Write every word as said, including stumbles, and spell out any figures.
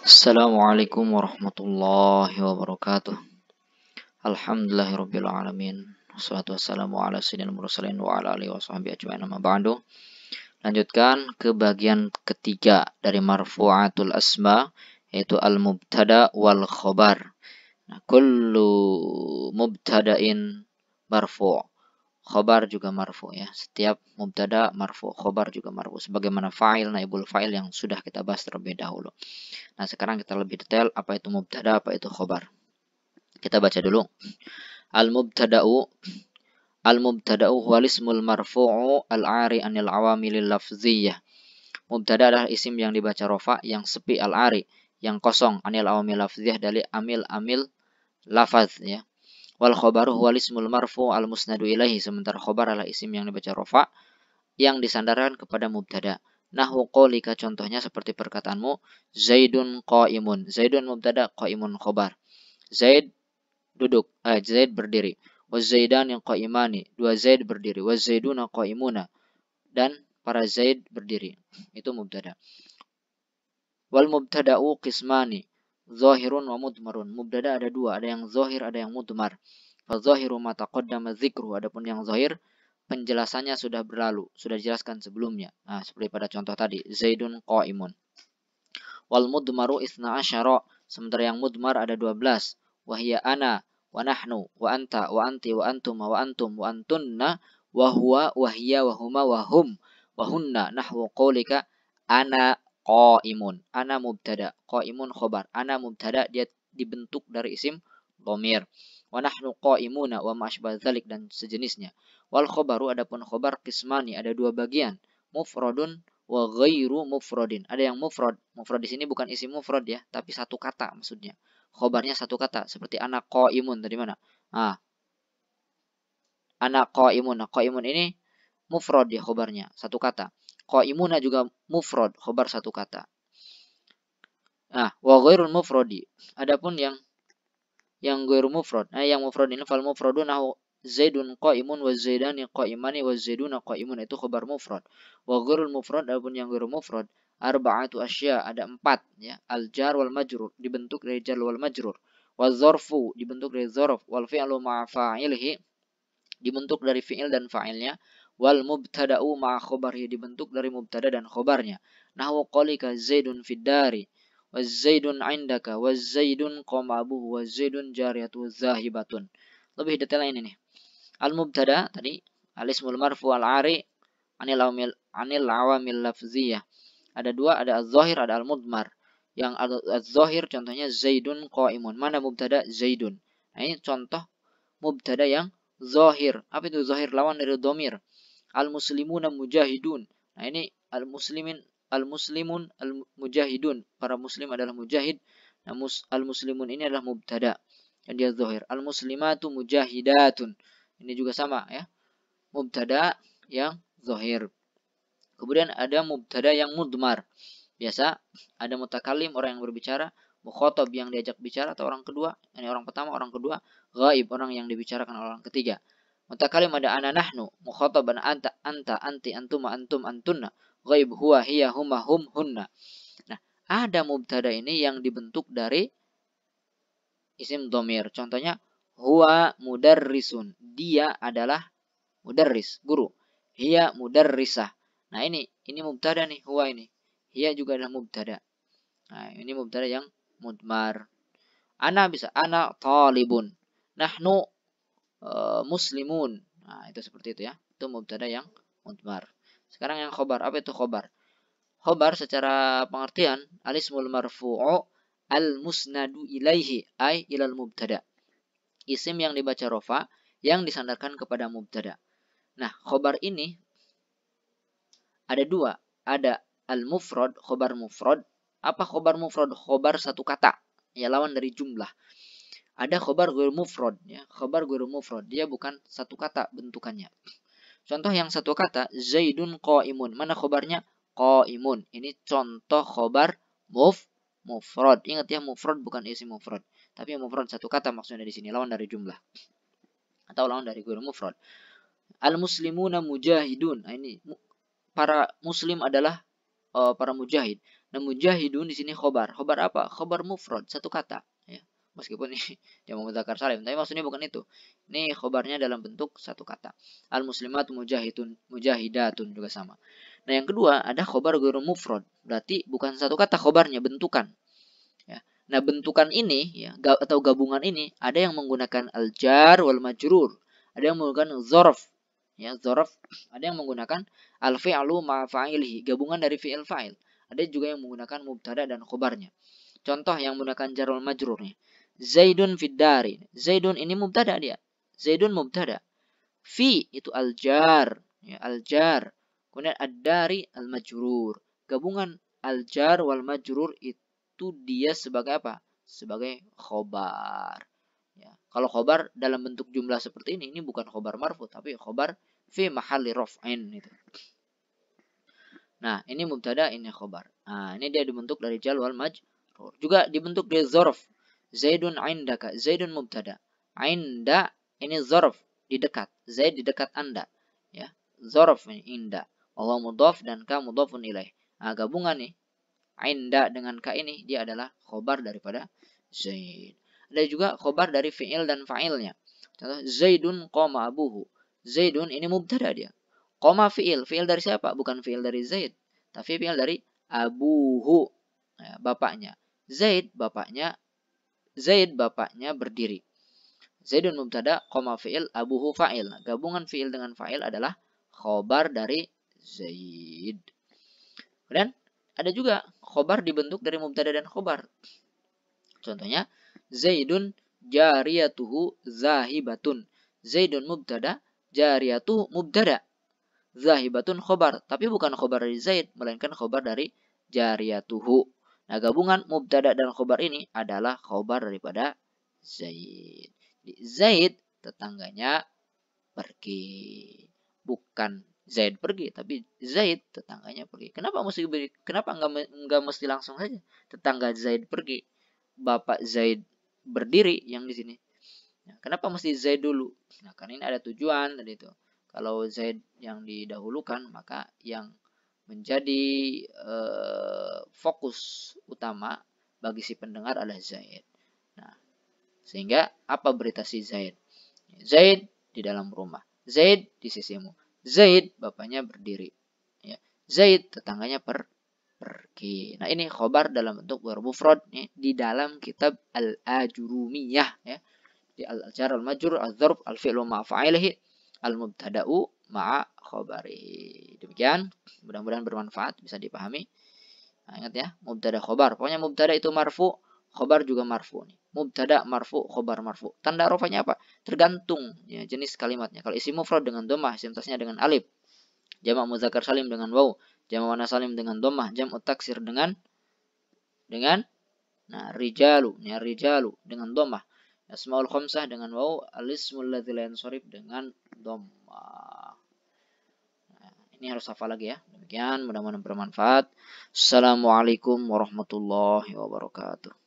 Assalamualaikum warahmatullahi wabarakatuh. Alhamdulillahirabbil alamin. Wassalatu wassalamu ala sayyidil mursalin wa ala alihi washabbihi ajmain amma ba'du. Lanjutkan ke bagian ketiga dari marfu'atul asma, yaitu al-mubtada wal khobar. Nah, kullu mubtada'in marfu'. Khobar juga marfu ya. Setiap mubtada marfu, khobar juga marfu. Sebagaimana fa'il, naibul fa'il yang sudah kita bahas terlebih dahulu. Nah, sekarang kita lebih detail apa itu mubtada, apa itu khobar. Kita baca dulu. Al-mubtada'u Al-mubtada'u huwal ismul marfu'u al-'ari 'anil 'awamilil lafziyyah. Mubtada adalah isim yang dibaca rofa, yang sepi al-'ari, yang kosong, 'anil 'awamil lafziyyah, dari amil-amil lafaz ya. Wal khobaru huwal ismul marfu' al-musnadu ilaihi. Sementara khobar adalah isim yang dibaca rofa, yang disandarkan kepada mubtada. Nahwu qaulika, contohnya seperti perkataanmu, Zaidun qaimun. Zaidun mubtada, qaimun khobar. Zaid duduk, eh, Zaid berdiri. Wa Zaidan yang qaimani, dua Zaid berdiri. Wa Zaiduna qaimuna, dan para Zaid berdiri. Itu mubtada. Wal mubtada'u qismani, zahirun wa mudmarun. Mubtada ada dua, ada yang zahir, ada yang mudmar. Fa zahiru ma taqaddama dzikru, adapun yang zahir penjelasannya sudah berlalu, sudah dijelaskan sebelumnya. Nah, seperti pada contoh tadi, Zaidun qaimun. Wal mudmaru isna asyara, sementara yang mudmar ada dua belas. Wahya ana, wa nahnu, wa anta, wa anti, wa antum, wa antum, wa antunna, wa huwa, wa hiya, wa huma, wa hum, wa hunna. Nahwu qaulika ana qaimun. Ana mubtada, qaimun khobar. Ana mubtada, dia dibentuk dari isim dhamir. Wa nahnu qaimuna wa ma asbah dzalik, dan sejenisnya. Wal khobaru, adapun khobar qismani, ada dua bagian. Mufradun wa ghairu mufradin. Ada yang mufrad. Mufrad di sini bukan isim mufrad ya, tapi satu kata maksudnya. Khobarnya satu kata, seperti ana qaimun tadi mana? Ah. Ana qaimun. Nah, qaimun ini mufrad ya, khobarnya satu kata. Qaimuna juga mufrad, khobar satu kata. Nah, wa ghairul mufradi. Adapun yang yang ghairu mufrad. Nah, yang mufrad ini fal mufradun nahu Zaidun qaimun wa Zaidani qaimani wa Zaiduna qaimun, itu khabar mufrad. Wa ghairul mufrad, adapun yang ghairu mufrad, arba'atu asya, ada empat ya. Al jar wal majrur, dibentuk dari jar wal majrur. Wa dzarfu, dibentuk dari dzarf. Wal fi'lu ma'a fa'ilihi, dibentuk dari fi'il dan fa'ilnya. Wal mubtada'u ma'a khabarihi, dibentuk dari mubtada dan khabarnya. Nahwu qaulika Zaidun fid dari, wa Zaidun 'indaka, wa Zaidun qama abuhu, wa Zaidun jariyatu zahibatun. Lebih detail ini nih. Al-mubtada tadi al-ismul marfu al-'ari 'anil awamil 'anil awamil lafziyah. Ada dua, ada az-zahir, ada al-mudmar. Yang az-zahir contohnya Zaidun qaimun. Mana mubtada? Zaidun. Nah, ini contoh mubtada yang zahir. Apa itu zahir? Lawan dari dhamir. Al-muslimuna mujahidun. Nah, ini al-muslimin al-muslimun al-mujahidun. Para muslim adalah mujahid. Nah, al-muslimun ini adalah mubtada yang dia zahir. Al-muslimatu mujahidatun. Ini juga sama ya. Mubtada yang zahir. Kemudian ada mubtada yang mudmar. Biasa ada mutakallim, orang yang berbicara, mukhatab yang diajak bicara atau orang kedua, ini orang pertama, orang kedua, ghaib, orang yang dibicarakan oleh orang ketiga. Mutakallim ada ana nahnu, mukhatab anta, anta, anti, antuma, antum, antunna, ghaib huwa, hiya, huma, hum, hunna. Nah, ada mubtada ini yang dibentuk dari isim dhamir. Contohnya huwa mudarrisun, dia adalah mudarris, guru. Hiya mudarrisah. Nah, ini ini mubtada nih, huwa ini. Hiya juga adalah mubtada. Nah, ini mubtada yang mudmar. Ana bisa ana talibun. Nahnu uh, muslimun. Nah, itu seperti itu ya. Itu mubtada yang mudmar. Sekarang yang khobar. Apa itu khobar? Khobar secara pengertian al-ismul marfu'u al-musnadu ilaihi, ay ilal mubtada. Isim yang dibaca rofa, yang disandarkan kepada mubtada. Nah, khobar ini ada dua. Ada al-mufrad, khobar mufrad. Apa khobar mufrad? Khobar satu kata. Ya, lawan dari jumlah. Ada khobar ghairu mufrad. Ya, khobar ghairu mufrad. Dia bukan satu kata bentukannya. Contoh yang satu kata, Zaidun qaimun. Mana khobarnya? Qaimun. Ini contoh khobar muf, mufrad. Ingat ya, mufrad bukan isim mufrad. Tapi mufrad satu kata maksudnya di sini. Lawan dari jumlah. Atau lawan dari ghairu mufrad. Al-muslimuna mujahidun. Nah, ini para muslim adalah uh, para mujahid. Nah, mujahidun di sini khobar. Khobar apa? Khobar mufrad, satu kata. Ya. Meskipun ini jamak mudzakkar salim, tapi maksudnya bukan itu. Ini khobarnya dalam bentuk satu kata. Al muslimat mujahidun, mujahidatun juga sama. Nah, yang kedua ada khobar ghairu mufrad. Berarti bukan satu kata khobarnya, bentukan. Ya. Nah, bentukan ini ya atau gabungan ini ada yang menggunakan al-jar wal majrur, ada yang menggunakan dzaraf. Ya, dzaraf, ada yang menggunakan al-fi'lu ma fa'ilihi, gabungan dari fi'il fa'il. Ada juga yang menggunakan mubtada dan khobarnya. Contoh yang menggunakan jar wal majrur nih. Zaidun fid dari. Zaidun ini mubtada dia. Zaidun mubtada. Fi itu al-jar, ya, al-jar. Kemudian ad-dari al-majrur. Gabungan al-jar wal majrur itu dia sebagai apa? Sebagai khobar. Ya. Kalau khobar dalam bentuk jumlah seperti ini, ini bukan khobar marfu, tapi khobar fi mahalli raf'in itu. Nah, ini mubtada, ini khobar. Nah, ini dia dibentuk dari jar wal majrur. Juga dibentuk dari dzaraf. Zaidun indaka. Zaidun mubtada. Inda ini dzaraf, di dekat. Zaid di dekat Anda. Ya, dzaraf ini inda. Allah mudhaf dan ka mudhafun ilaih. Nah, gabungan nih inda dengan ka ini dia adalah khobar daripada Zaid. Ada juga khobar dari fi'il dan fa'ilnya. Contoh Zaidun qama abuhu. Zaidun ini mubtada dia. Qama fi'il. Fi'il dari siapa? Bukan fi'il dari Zaid, tapi fi'il dari abuhu, ya, bapaknya. Zaid bapaknya Zaid bapaknya berdiri. Zaidun mubtada, qama fi'il, abuhu fa'il. Gabungan fi'il dengan fa'il adalah khobar dari Zaid. Dan ada juga khobar dibentuk dari mubtada dan khobar. Contohnya Zaidun jariyatuhu zahibatun. Zaidun mubtada, jariyatuhu mubtada. Zahibatun khobar, tapi bukan khobar dari Zaid, melainkan khobar dari jariyatuhu. Nah, gabungan mubtada dan khobar ini adalah khobar daripada Zaid. Zaid tetangganya pergi, bukan Zaid pergi, tapi Zaid tetangganya pergi. Kenapa mesti kenapa enggak enggak mesti langsung saja tetangga Zaid pergi, bapak Zaid berdiri yang di sini? Nah, kenapa mesti Zaid dulu? Nah, karena ini ada tujuan tadi itu. Kalau Zaid yang didahulukan, maka yang menjadi eh, fokus utama bagi si pendengar adalah Zaid. Nah, sehingga apa berita si Zaid? Zaid di dalam rumah. Zaid di sisimu. Zaid bapaknya berdiri. Ya. Zaid tetangganya per pergi. Nah, ini khobar dalam bentuk mufrad ya, di dalam kitab Al-Ajurumiyah ya. Di al-jar al-majrur al-dzarf al-fi'lu ma fa'ilihi al-mubtada'u ma'a khobari. Demikian, mudah-mudahan bermanfaat, bisa dipahami. Nah, ingat ya, mubtada khobar. Pokoknya mubtada itu marfu, khobar juga marfu. Mubtada marfu, khobar marfu. Tanda rofanya apa? Tergantung ya, jenis kalimatnya. Kalau isim mufrad dengan dhammah, isim tasnya dengan alif. Jamak mudzakkar salim dengan waw, jamak muannas salim dengan dhammah, jamak taksir dengan dengan nah rijalu, ya rijalu dengan dhammah. Asmaul khamsah dengan waw, al-ismul ladzi la yansharif dengan dhammah. Nah, ini harus hafal lagi ya. Demikian, mudah-mudahan bermanfaat. Assalamualaikum warahmatullahi wabarakatuh.